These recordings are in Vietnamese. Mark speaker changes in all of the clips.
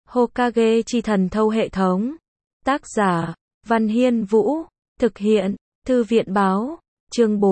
Speaker 1: Hokage chi thần thâu hệ thống. Tác giả, Văn Hiên Vũ. Thực hiện, Thư viện Báo. Chương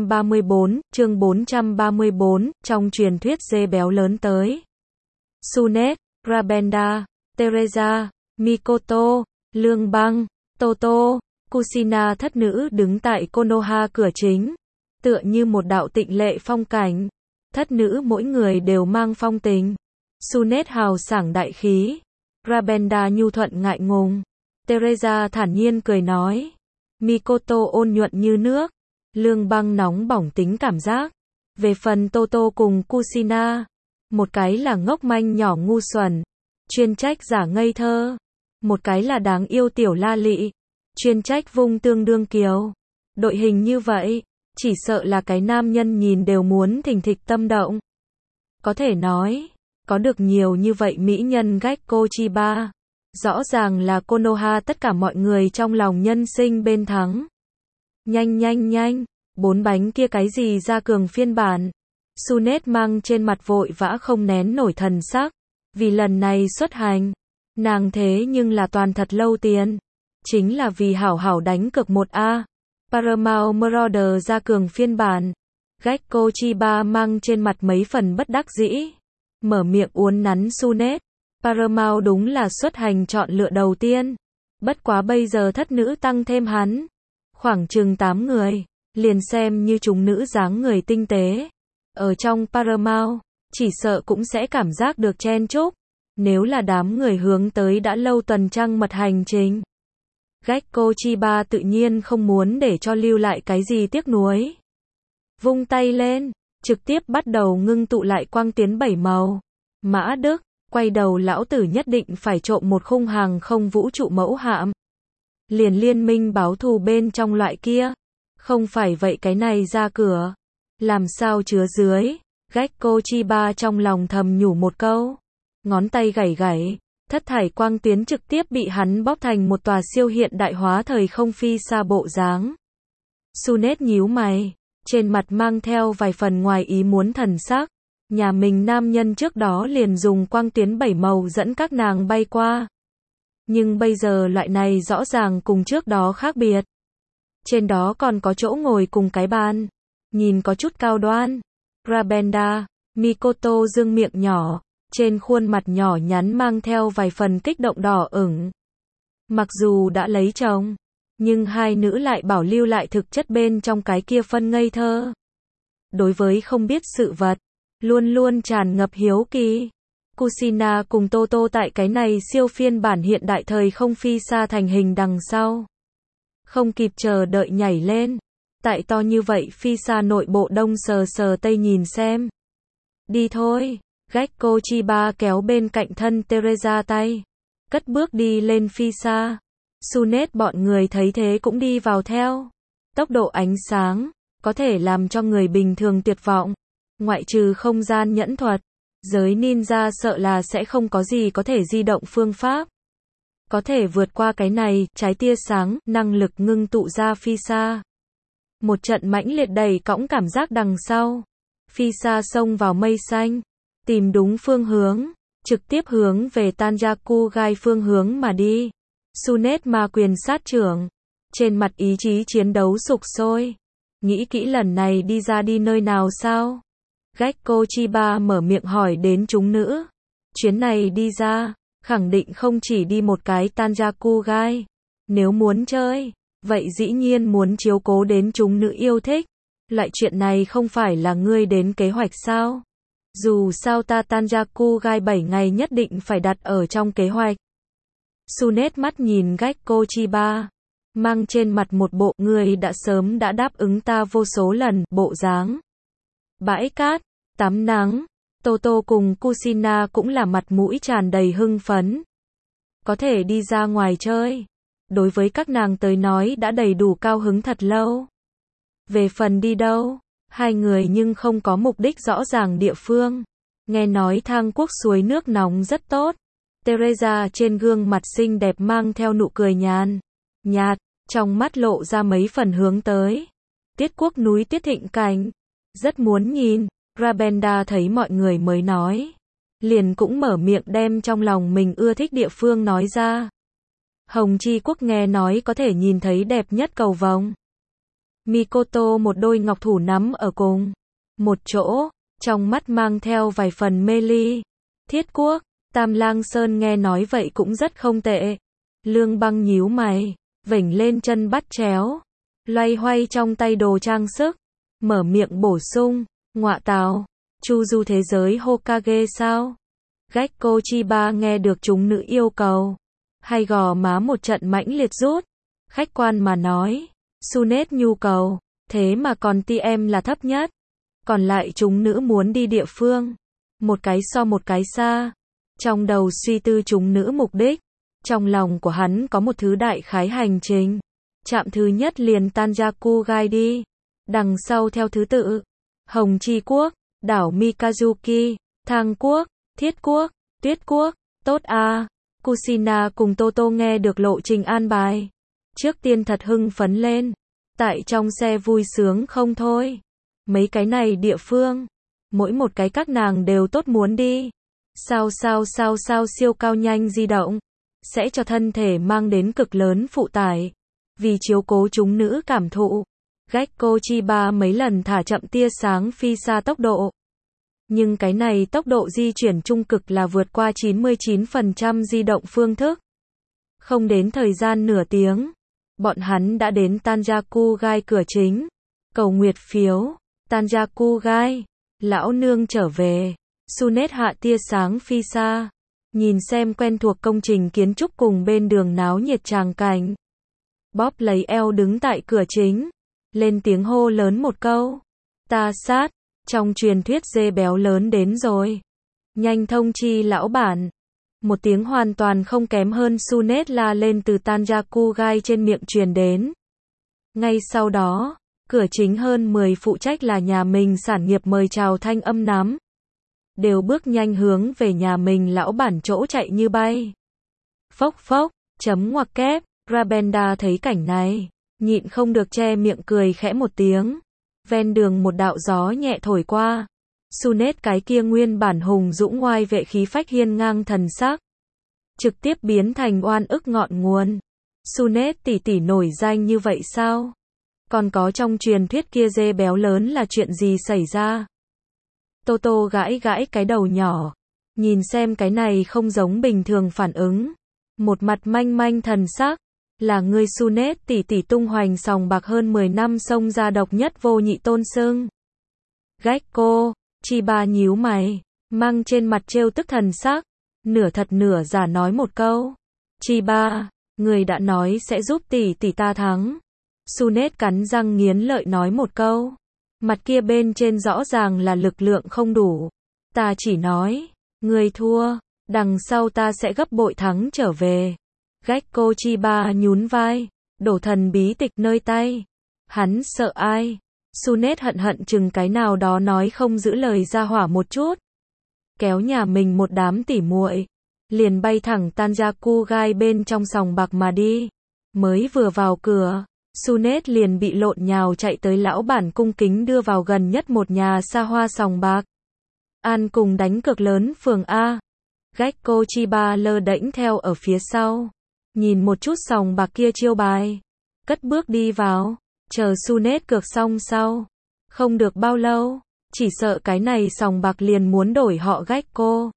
Speaker 1: 434, trong truyền thuyết dê béo lớn tới. Tsunade, Rabenda, Teresa, Mikoto, Lương Băng, Toto, Kushina thất nữ đứng tại Konoha cửa chính, tựa như một đạo tịnh lệ phong cảnh. Thất nữ mỗi người đều mang phong tình. Tsunade hào sảng đại khí, Rabenda nhu thuận ngại ngùng, Teresa thản nhiên cười nói, Mikoto ôn nhuận như nước, Lương Băng nóng bỏng tính cảm giác. Về phần Toto cùng Kushina, một cái là ngốc manh nhỏ ngu xuẩn, chuyên trách giả ngây thơ, một cái là đáng yêu tiểu la lị, chuyên trách vung tương đương kiều. Đội hình như vậy, chỉ sợ là cái nam nhân nhìn đều muốn thình thịch tâm động. Có thể nói, có được nhiều như vậy mỹ nhân Gekko Chiba, rõ ràng là Konoha tất cả mọi người trong lòng nhân sinh bên thắng. Nhanh, 4 bánh kia cái gì ra cường phiên bản. Tsunade mang trên mặt vội vã không nén nổi thần sắc, vì lần này xuất hành, nàng thế nhưng là toàn thật lâu tiền, chính là vì hảo hảo đánh cược 1A. Paramount Marauder ra cường phiên bản. Gekko Chiba mang trên mặt mấy phần bất đắc dĩ, mở miệng uốn nắn Tsunade. Paramount đúng là xuất hành chọn lựa đầu tiên, bất quá bây giờ thất nữ tăng thêm hắn, khoảng chừng 8 người, liền xem như chúng nữ dáng người tinh tế. Ở trong Paramount, chỉ sợ cũng sẽ cảm giác được chen chúc, nếu là đám người hướng tới đã lâu tuần trăng mật hành trình. Gekko Chiba tự nhiên không muốn để cho lưu lại cái gì tiếc nuối. Vung tay lên, trực tiếp bắt đầu ngưng tụ lại quang tiến 7 màu. Mã Đức, quay đầu lão tử nhất định phải trộm một khung hàng không vũ trụ mẫu hạm. Liền liên minh báo thù bên trong loại kia. Không phải vậy cái này ra cửa, làm sao chứa dưới. Gekko Chiba trong lòng thầm nhủ một câu. Ngón tay gảy, thất thải quang tiến trực tiếp bị hắn bóp thành một tòa siêu hiện đại hóa thời không phi xa bộ dáng. Tsunade nhíu mày, trên mặt mang theo vài phần ngoài ý muốn thần sắc. Nhà mình nam nhân trước đó liền dùng quang tiến 7 màu dẫn các nàng bay qua. Nhưng bây giờ loại này rõ ràng cùng trước đó khác biệt. Trên đó còn có chỗ ngồi cùng cái bàn, nhìn có chút cao đoan. Rabenda, Mikoto dương miệng nhỏ, trên khuôn mặt nhỏ nhắn mang theo vài phần kích động đỏ ửng. Mặc dù đã lấy chồng, nhưng hai nữ lại bảo lưu lại thực chất bên trong cái kia phân ngây thơ. Đối với không biết sự vật, luôn luôn tràn ngập hiếu kỳ. Kushina cùng Toto tại cái này siêu phiên bản hiện đại thời không phi xa thành hình đằng sau. Không kịp chờ đợi nhảy lên. Tại to như vậy phi xa nội bộ đông sờ tây nhìn xem. Đi thôi. Gekko Chiba kéo bên cạnh thân Teresa tay, cất bước đi lên phi xa. Tsunade bọn người thấy thế cũng đi vào theo. Tốc độ ánh sáng, có thể làm cho người bình thường tuyệt vọng. Ngoại trừ không gian nhẫn thuật, giới ninja sợ là sẽ không có gì có thể di động phương pháp. Có thể vượt qua cái này, trái tia sáng, năng lực ngưng tụ ra phi xa. Một trận mãnh liệt đầy cõng cảm giác đằng sau. Phi xa xông vào mây xanh, tìm đúng phương hướng, trực tiếp hướng về Tanjaku gai phương hướng mà đi. Tsunade ma quyền sát trưởng, trên mặt ý chí chiến đấu sục sôi. Nghĩ kỹ lần này đi ra đi nơi nào sao? Gekko Chiba mở miệng hỏi đến chúng nữ. Chuyến này đi ra, khẳng định không chỉ đi một cái Tanjaku gai. Nếu muốn chơi, vậy dĩ nhiên muốn chiếu cố đến chúng nữ yêu thích. Loại chuyện này không phải là ngươi đến kế hoạch sao? Dù sao ta Tanjaku gai 7 ngày nhất định phải đặt ở trong kế hoạch. Tsunade mắt nhìn Gekko Chiba, mang trên mặt một bộ người đã sớm đã đáp ứng ta vô số lần bộ dáng. Bãi cát, tắm nắng, Toto cùng Kushina cũng là mặt mũi tràn đầy hưng phấn. Có thể đi ra ngoài chơi, đối với các nàng tới nói đã đầy đủ cao hứng thật lâu. Về phần đi đâu, hai người nhưng không có mục đích rõ ràng địa phương. Nghe nói Thang Quốc suối nước nóng rất tốt. Teresa trên gương mặt xinh đẹp mang theo nụ cười nhạt, trong mắt lộ ra mấy phần hướng tới. Tiết Quốc núi Tiết Thịnh cảnh, rất muốn nhìn. Rabenda thấy mọi người mới nói. liền cũng mở miệng đem trong lòng mình ưa thích địa phương nói ra. Hồng Chi Quốc nghe nói có thể nhìn thấy đẹp nhất cầu vồng. Mikoto một đôi ngọc thủ nắm ở cùng một chỗ, trong mắt mang theo vài phần mê ly. Thiết Quốc, Tam Lang Sơn nghe nói vậy cũng rất không tệ. Lương Băng nhíu mày, vểnh lên chân bắt chéo, loay hoay trong tay đồ trang sức, mở miệng bổ sung, ngọa tào, chu du thế giới Hokage sao? Gekko Chiba nghe được chúng nữ yêu cầu, hay gò má một trận mãnh liệt rút. Khách quan mà nói, Sunet nhu cầu, thế mà còn TM là thấp nhất. Còn lại chúng nữ muốn đi địa phương, một cái so một cái xa. Trong đầu suy tư chúng nữ mục đích, trong lòng của hắn có một thứ đại khái hành trình. Trạm thứ nhất liền Tanjaku Gai đi, đằng sau theo thứ tự, Hồng Chi Quốc, đảo Mikazuki, Thang Quốc, Thiết Quốc, Tuyết Quốc, tốt a. Kushina cùng Toto nghe được lộ trình an bài, trước tiên thật hưng phấn lên, tại trong xe vui sướng không thôi. Mấy cái này địa phương, mỗi một cái các nàng đều tốt muốn đi. Sao siêu cao nhanh di động, sẽ cho thân thể mang đến cực lớn phụ tải. Vì chiếu cố chúng nữ cảm thụ, Gekko Chiba mấy lần thả chậm tia sáng phi xa tốc độ. Nhưng cái này tốc độ di chuyển trung cực là vượt qua 99% di động phương thức. Không đến thời gian nửa tiếng, bọn hắn đã đến Tanjaku Gai cửa chính. Cầu nguyệt phiếu, Tanjaku Gai, lão nương trở về. Sunet hạ tia sáng phi xa, nhìn xem quen thuộc công trình kiến trúc cùng bên đường náo nhiệt tràng cảnh. Bóp lấy eo đứng tại cửa chính, lên tiếng hô lớn một câu. Ta sát, trong truyền thuyết dê béo lớn đến rồi. Nhanh thông chi lão bản. Một tiếng hoàn toàn không kém hơn Sunet la lên từ Tanjaku Gai trên miệng truyền đến. Ngay sau đó, cửa chính hơn 10 phụ trách là nhà mình sản nghiệp mời chào thanh âm nắm. Đều bước nhanh hướng về nhà mình lão bản chỗ chạy như bay. Phốc phốc, chấm ngoặc kép, Rabenda thấy cảnh này, nhịn không được che miệng cười khẽ một tiếng. Ven đường một đạo gió nhẹ thổi qua. Sunet cái kia nguyên bản hùng dũng ngoai vệ khí phách hiên ngang thần sắc, trực tiếp biến thành oan ức ngọn nguồn. Sunet tỷ tỷ nổi danh như vậy sao? Còn có trong truyền thuyết kia dê béo lớn là chuyện gì xảy ra? Toto gãi gãi cái đầu nhỏ, nhìn xem cái này không giống bình thường phản ứng. Một mặt manh manh thần sắc, là ngươi Sunet tỷ tỷ tung hoành sòng bạc hơn 10 năm xông ra độc nhất vô nhị tôn xưng. Gekko Chiba nhíu mày, mang trên mặt trêu tức thần sắc, nửa thật nửa giả nói một câu. Chiba, người đã nói sẽ giúp tỷ tỷ ta thắng. Sunet cắn răng nghiến lợi nói một câu. Mặt kia bên trên rõ ràng là lực lượng không đủ. Ta chỉ nói, người thua, đằng sau ta sẽ gấp bội thắng trở về. Gekko Chiba nhún vai, đổ thần bí tịch nơi tay. Hắn sợ ai? Sunet hận hận chừng cái nào đó nói không giữ lời ra hỏa một chút. Kéo nhà mình một đám tỉ muội, liền bay thẳng Tanjaku Gai bên trong sòng bạc mà đi. Mới vừa vào cửa, Sunet liền bị lộn nhào chạy tới lão bản cung kính đưa vào gần nhất một nhà xa hoa sòng bạc. An cùng đánh cược lớn phường A. Gekko Chiba lơ đễnh theo ở phía sau, nhìn một chút sòng bạc kia chiêu bài, cất bước đi vào, chờ Sunet cược xong sau. Không được bao lâu, chỉ sợ cái này sòng bạc liền muốn đổi họ Gekko.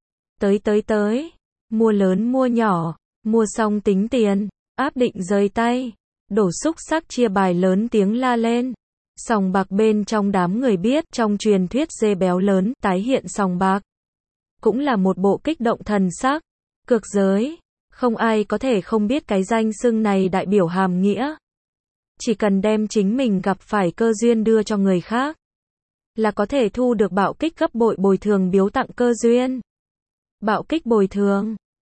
Speaker 1: Tới, mua lớn mua nhỏ, mua xong tính tiền, áp định rời tay. Đổ xúc sắc chia bài lớn tiếng la lên. Sòng bạc bên trong đám người biết trong truyền thuyết dê béo lớn tái hiện sòng bạc. Cũng là một bộ kích động thần sắc. Cược giới, không ai có thể không biết cái danh xưng này đại biểu hàm nghĩa. Chỉ cần đem chính mình gặp phải cơ duyên đưa cho người khác, là có thể thu được bạo kích gấp bội bồi thường biếu tặng cơ duyên. Bạo kích bồi thường,